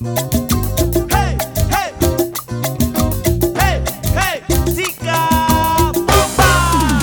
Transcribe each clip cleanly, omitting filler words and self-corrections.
Hey, hey, hey, hey, chica bomba.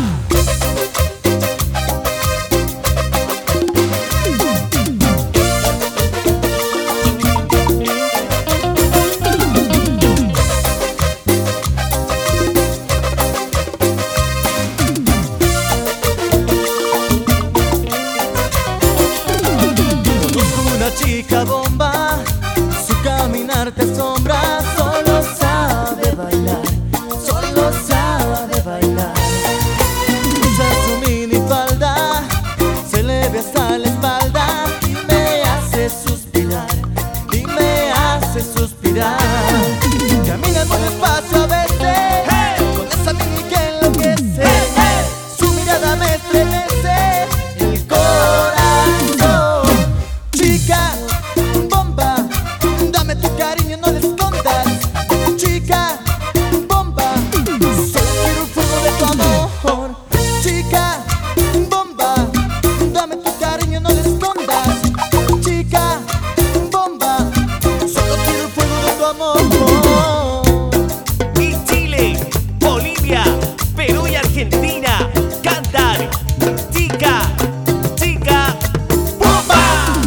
Una chica bomba, su caminar te asombra, solo sabe bailar, solo sabe bailar. Usa su minifalda, se le ve hasta la espalda y me hace suspirar, y me hace suspirar. Camina muy despacio a veces, con esa mini que enloquece, su mirada me estremece el corazón. Chica bomba, dame tu cariño, no le escondas. Chica bomba, solo quiero el fuego de tu amor. Chica bomba, dame tu cariño, no le escondas. Chica bomba, solo quiero el fuego de tu amor. Y Chile, Bolivia, Perú y Argentina cantan Chica, chica bomba.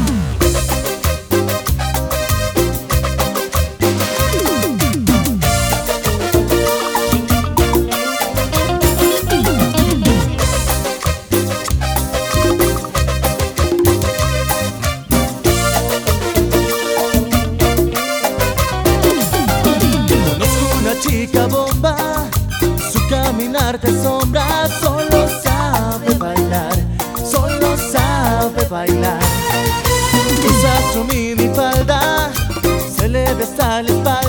Conozco una chica bomba, su caminar te asombra, solo sabe bailar, solo sabe bailar. Usa su minifalda, se le ve hasta la espalda